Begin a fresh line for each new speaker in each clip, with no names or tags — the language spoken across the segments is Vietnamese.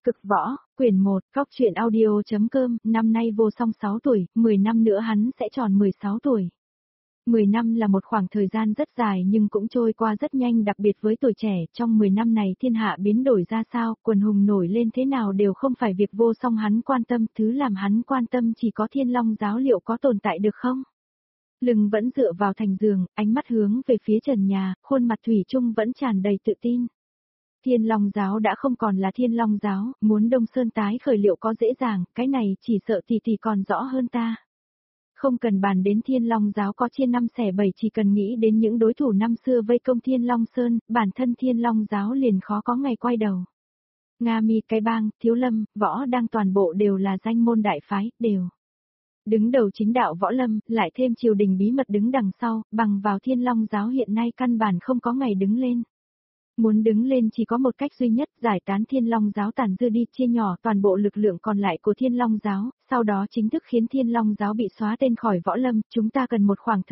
Cực võ, quyển 1, Cóc truyện audio.com, năm nay Vô Song 6 tuổi, 10 năm nữa hắn sẽ tròn 16 tuổi. 10 năm là một khoảng thời gian rất dài nhưng cũng trôi qua rất nhanh, đặc biệt với tuổi trẻ, trong 10 năm này thiên hạ biến đổi ra sao, quần hùng nổi lên thế nào đều không phải việc Vô Song hắn quan tâm, thứ làm hắn quan tâm chỉ có Thiên Long giáo liệu có tồn tại được không? Lưng vẫn dựa vào thành giường, ánh mắt hướng về phía trần nhà, khuôn mặt thủy chung vẫn tràn đầy tự tin. Thiên Long giáo đã không còn là Thiên Long giáo, muốn Đông Sơn tái khởi liệu có dễ dàng, cái này chỉ sợ tỷ còn rõ hơn ta. Không cần bàn đến Thiên Long giáo có chia 5 xẻ 7, chỉ cần nghĩ đến những đối thủ năm xưa vây công Thiên Long Sơn, bản thân Thiên Long giáo liền khó có ngày quay đầu. Nga Mi, Cái Bang, Thiếu Lâm, Võ Đang toàn bộ đều là danh môn đại phái, đều đứng đầu chính đạo võ lâm, lại thêm triều đình bí mật đứng đằng sau, bằng vào Thiên Long giáo hiện nay căn bản không có ngày đứng lên. Muốn đứng lên chỉ có một cách duy nhất, giải tán Thiên Long giáo tàn dư đi, chia nhỏ toàn bộ lực lượng còn lại của Thiên Long giáo, sau đó chính thức khiến Thiên Long giáo bị xóa tên khỏi võ lâm, chúng ta cần một khoảng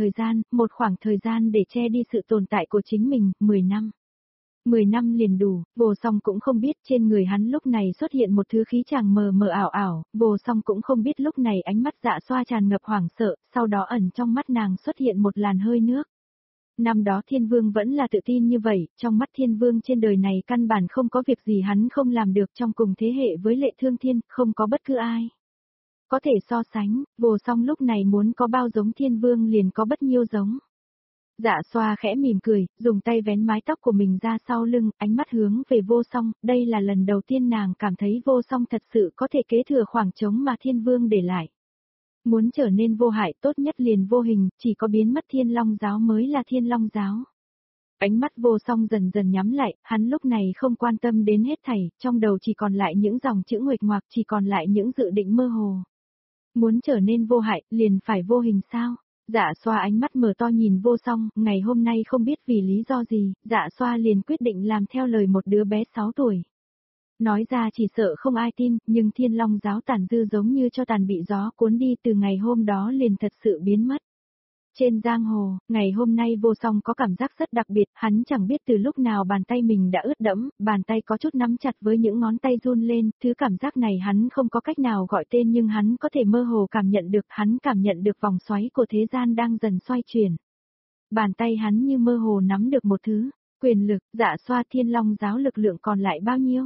thời gian để che đi sự tồn tại của chính mình, 10 năm. 10 năm liền đủ, Vô Song cũng không biết trên người hắn lúc này xuất hiện một thứ khí chàng mờ mờ ảo ảo, Vô Song cũng không biết lúc này ánh mắt Dạ Xoa tràn ngập hoảng sợ, sau đó ẩn trong mắt nàng xuất hiện một làn hơi nước. Năm đó Thiên Vương vẫn là tự tin như vậy, trong mắt Thiên Vương trên đời này căn bản không có việc gì hắn không làm được, trong cùng thế hệ với Lệ Thương Thiên, không có bất cứ ai có thể so sánh, Vô Song lúc này muốn có bao giống Thiên Vương liền có bất nhiêu giống. Dạ Xoa khẽ mỉm cười, dùng tay vén mái tóc của mình ra sau lưng, ánh mắt hướng về Vô Song, đây là lần đầu tiên nàng cảm thấy Vô Song thật sự có thể kế thừa khoảng trống mà Thiên Vương để lại. Muốn trở nên vô hại tốt nhất liền vô hình, chỉ có biến mất Thiên Long giáo mới là Thiên Long giáo. Ánh mắt Vô Song dần dần nhắm lại, hắn lúc này không quan tâm đến hết thảy, trong đầu chỉ còn lại những dòng chữ nguệch ngoạc, chỉ còn lại những dự định mơ hồ. Muốn trở nên vô hại, liền phải vô hình sao? Dạ Xoa ánh mắt mở to nhìn Vô Song, ngày hôm nay không biết vì lý do gì, Dạ Xoa liền quyết định làm theo lời một đứa bé 6 tuổi. Nói ra chỉ sợ không ai tin, nhưng Thiên Long giáo tàn dư giống như cho tàn bị gió cuốn đi, từ ngày hôm đó liền thật sự biến mất. Trên giang hồ, ngày hôm nay Vô Song có cảm giác rất đặc biệt, hắn chẳng biết từ lúc nào bàn tay mình đã ướt đẫm, bàn tay có chút nắm chặt với những ngón tay run lên, thứ cảm giác này hắn không có cách nào gọi tên nhưng hắn có thể mơ hồ cảm nhận được, hắn cảm nhận được vòng xoáy của thế gian đang dần xoay chuyển. Bàn tay hắn như mơ hồ nắm được một thứ, quyền lực, Dạ Xoa Thiên Long giáo lực lượng còn lại bao nhiêu?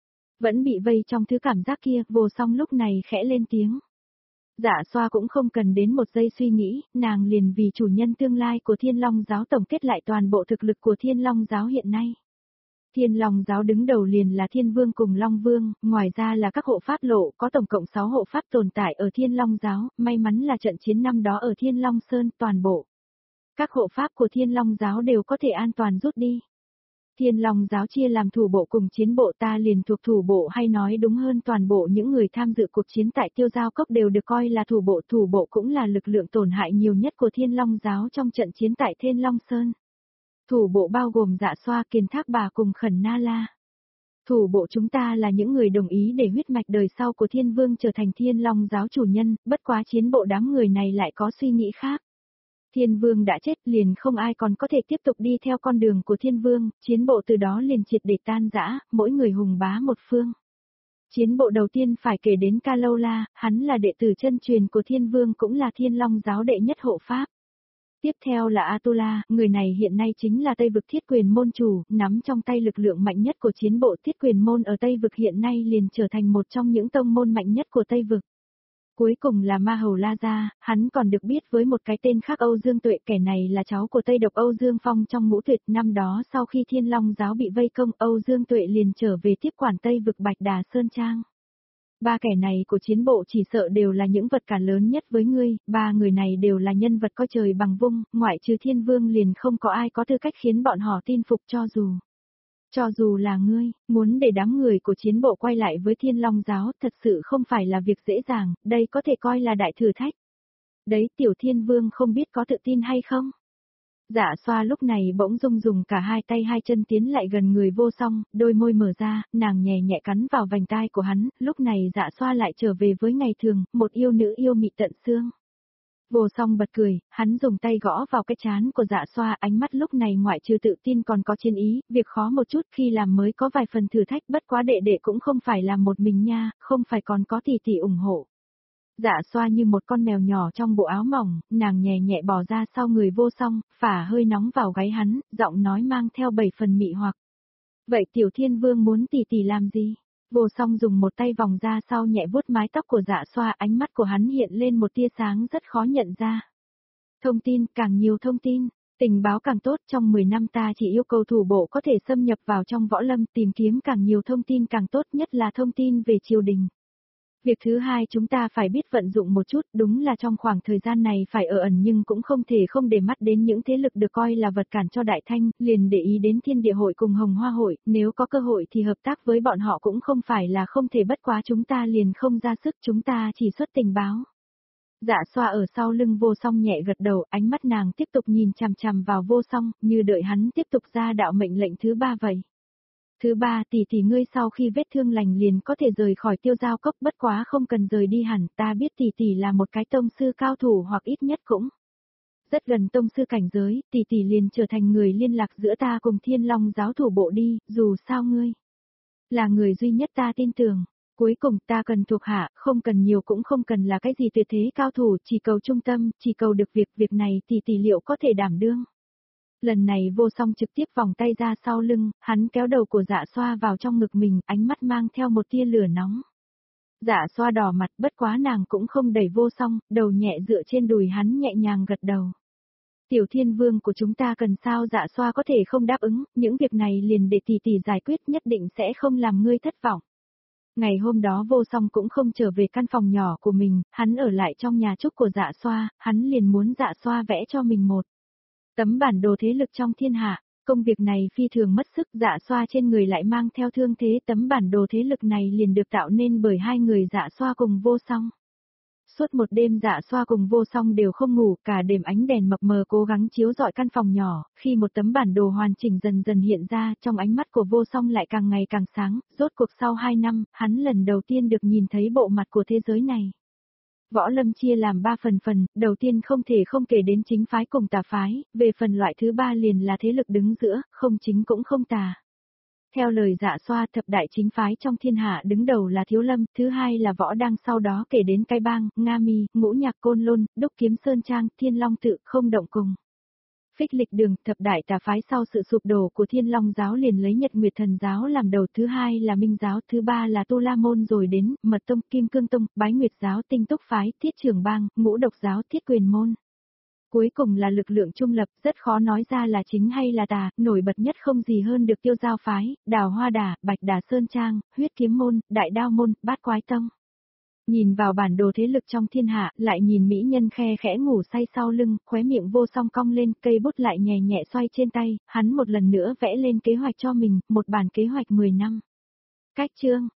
Vẫn bị vây trong thứ cảm giác kia, Vô Song lúc này khẽ lên tiếng. Dạ Xoa cũng không cần đến một giây suy nghĩ, nàng liền vì chủ nhân tương lai của Thiên Long giáo tổng kết lại toàn bộ thực lực của Thiên Long giáo hiện nay. Thiên Long giáo đứng đầu liền là Thiên Vương cùng Long Vương, ngoài ra là các hộ pháp lộ, có tổng cộng 6 hộ pháp tồn tại ở Thiên Long giáo, may mắn là trận chiến năm đó ở Thiên Long Sơn, toàn bộ các hộ pháp của Thiên Long giáo đều có thể an toàn rút đi. Thiên Long giáo chia làm thủ bộ cùng chiến bộ, ta liền thuộc thủ bộ, hay nói đúng hơn toàn bộ những người tham dự cuộc chiến tại Tiêu Giao Cốc đều được coi là thủ bộ cũng là lực lượng tổn hại nhiều nhất của Thiên Long giáo trong trận chiến tại Thiên Long Sơn. Thủ bộ bao gồm Dạ Xoa, Kiền Thác Bà cùng Khẩn Na La. Thủ bộ chúng ta là những người đồng ý để huyết mạch đời sau của Thiên Vương trở thành Thiên Long giáo chủ nhân, bất quá chiến bộ đám người này lại có suy nghĩ khác. Thiên Vương đã chết liền không ai còn có thể tiếp tục đi theo con đường của Thiên Vương, chiến bộ từ đó liền triệt để tan rã, mỗi người hùng bá một phương. Chiến bộ đầu tiên phải kể đến Ca Lâu La, hắn là đệ tử chân truyền của Thiên Vương cũng là Thiên Long giáo đệ nhất hộ pháp. Tiếp theo là Atula, người này hiện nay chính là Tây vực Thiết Quyền môn chủ, nắm trong tay lực lượng mạnh nhất của chiến bộ. Thiết Quyền môn ở Tây vực hiện nay liền trở thành một trong những tông môn mạnh nhất của Tây vực. Cuối cùng là Ma Hầu La Gia, hắn còn được biết với một cái tên khác Âu Dương Tuệ, kẻ này là cháu của Tây độc Âu Dương Phong trong Ngũ Tuyệt. Năm đó sau khi Thiên Long giáo bị vây công, Âu Dương Tuệ liền trở về tiếp quản Tây vực Bạch Đà Sơn Trang. Ba kẻ này của chiến bộ chỉ sợ đều là những vật cản lớn nhất với ngươi, ba người này đều là nhân vật coi trời bằng vung, ngoại trừ Thiên Vương liền không có ai có tư cách khiến bọn họ tin phục, cho dù là ngươi, muốn để đám người của chiến bộ quay lại với Thiên Long giáo thật sự không phải là việc dễ dàng, đây có thể coi là đại thử thách. Đấy, Tiểu Thiên Vương không biết có tự tin hay không? Dạ Xoa lúc này bỗng dưng dùng cả hai tay hai chân tiến lại gần người Vô Song, đôi môi mở ra, nàng nhẹ nhẹ cắn vào vành tai của hắn, lúc này Dạ Xoa lại trở về với ngày thường, một yêu nữ yêu mị tận xương. Vô Song bật cười, hắn dùng tay gõ vào cái trán của Dạ Xoa, ánh mắt lúc này ngoại trừ tự tin còn có chiến ý, việc khó một chút khi làm mới có vài phần thử thách, bất quá đệ đệ cũng không phải làm một mình nha, không phải còn có tỷ tỷ ủng hộ. Dạ Xoa như một con mèo nhỏ trong bộ áo mỏng, nàng nhẹ nhẹ bò ra sau người Vô Song, phả hơi nóng vào gáy hắn, giọng nói mang theo 7 phần mị hoặc. Vậy Tiểu Thiên Vương muốn tỷ tỷ làm gì? Vô Song dùng một tay vòng ra sau nhẹ vuốt mái tóc của Dạ Xoa, ánh mắt của hắn hiện lên một tia sáng rất khó nhận ra. Thông tin, càng nhiều thông tin, tình báo càng tốt, trong 10 năm ta chỉ yêu cầu thủ bộ có thể xâm nhập vào trong võ lâm, tìm kiếm càng nhiều thông tin càng tốt, nhất là thông tin về triều đình. Việc thứ hai chúng ta phải biết vận dụng một chút, đúng là trong khoảng thời gian này phải ở ẩn nhưng cũng không thể không để mắt đến những thế lực được coi là vật cản cho Đại Thanh, liền để ý đến Thiên Địa Hội cùng Hồng Hoa Hội, nếu có cơ hội thì hợp tác với bọn họ cũng không phải là không thể, bất quá chúng ta liền không ra sức, chúng ta chỉ xuất tình báo. Dạ Xoa ở sau lưng Vô Song nhẹ gật đầu, ánh mắt nàng tiếp tục nhìn chằm chằm vào Vô Song, như đợi hắn tiếp tục ra đạo mệnh lệnh thứ ba vậy. Thứ ba, tỷ ngươi sau khi vết thương lành liền có thể rời khỏi Tiêu Giao Cốc, bất quá không cần rời đi hẳn, ta biết tỷ là một cái tông sư cao thủ hoặc ít nhất cũng rất gần tông sư cảnh giới, tỷ liền trở thành người liên lạc giữa ta cùng Thiên Long giáo thủ bộ đi, dù sao ngươi là người duy nhất ta tin tưởng. Cuối cùng ta cần thuộc hạ, không cần nhiều cũng không cần là cái gì tuyệt thế cao thủ, chỉ cầu trung tâm, chỉ cầu được việc này tỷ liệu có thể đảm đương. Lần này Vô Song trực tiếp vòng tay ra sau lưng, hắn kéo đầu của Dạ Xoa vào trong ngực mình, ánh mắt mang theo một tia lửa nóng. Dạ Xoa đỏ mặt, bất quá nàng cũng không đẩy Vô Song, đầu nhẹ dựa trên đùi hắn nhẹ nhàng gật đầu. Tiểu Thiên Vương của chúng ta cần sao? Dạ Xoa có thể không đáp ứng, những việc này liền để tỷ giải quyết, nhất định sẽ không làm ngươi thất vọng. Ngày hôm đó Vô Song cũng không trở về căn phòng nhỏ của mình, hắn ở lại trong nhà trúc của Dạ Xoa, hắn liền muốn Dạ Xoa vẽ cho mình một tấm bản đồ thế lực trong thiên hạ. Công việc này phi thường mất sức, Dạ Xoa trên người lại mang theo thương thế, tấm bản đồ thế lực này liền được tạo nên bởi hai người Dạ Xoa cùng Vô Song. Suốt một đêm Dạ Xoa cùng Vô Song đều không ngủ, cả đêm ánh đèn mập mờ cố gắng chiếu rọi căn phòng nhỏ, khi một tấm bản đồ hoàn chỉnh dần dần hiện ra, trong ánh mắt của Vô Song lại càng ngày càng sáng, rốt cuộc sau 2 năm, hắn lần đầu tiên được nhìn thấy bộ mặt của thế giới này. Võ lâm chia làm 3 phần, đầu tiên không thể không kể đến chính phái cùng tà phái, về phần loại thứ ba liền là thế lực đứng giữa, không chính cũng không tà. Theo lời Dạ Xoa, thập đại chính phái trong thiên hạ đứng đầu là Thiếu Lâm, thứ hai là Võ Đăng, sau đó kể đến Cái Bang, Nga Mi, Ngũ Nhạc Côn Lôn, Đúc Kiếm Sơn Trang, Thiên Long Tự, không động cùng. Phích Lịch Đường, thập đại tà phái sau sự sụp đổ của Thiên Long giáo liền lấy Nhật Nguyệt Thần giáo làm đầu, thứ hai là Minh giáo, thứ ba là Tu La môn, rồi đến Mật Tông, Kim Cương Tông, Bái Nguyệt giáo, Tinh Túc phái, Thiết Trường Bang, Ngũ Độc giáo, Thiết Quyền môn. Cuối cùng là lực lượng trung lập, rất khó nói ra là chính hay là tà, nổi bật nhất không gì hơn được Tiêu Giao phái, Đào Hoa Đà, Bạch Đà Sơn Trang, Huyết Kiếm môn, Đại Đao môn, Bát Quái tông. Nhìn vào bản đồ thế lực trong thiên hạ, lại nhìn mỹ nhân khe khẽ ngủ say sau lưng, khóe miệng Vô Song cong lên, cây bút lại nhẹ nhẹ xoay trên tay, hắn một lần nữa vẽ lên kế hoạch cho mình, một bản kế hoạch 10 năm. Cách chương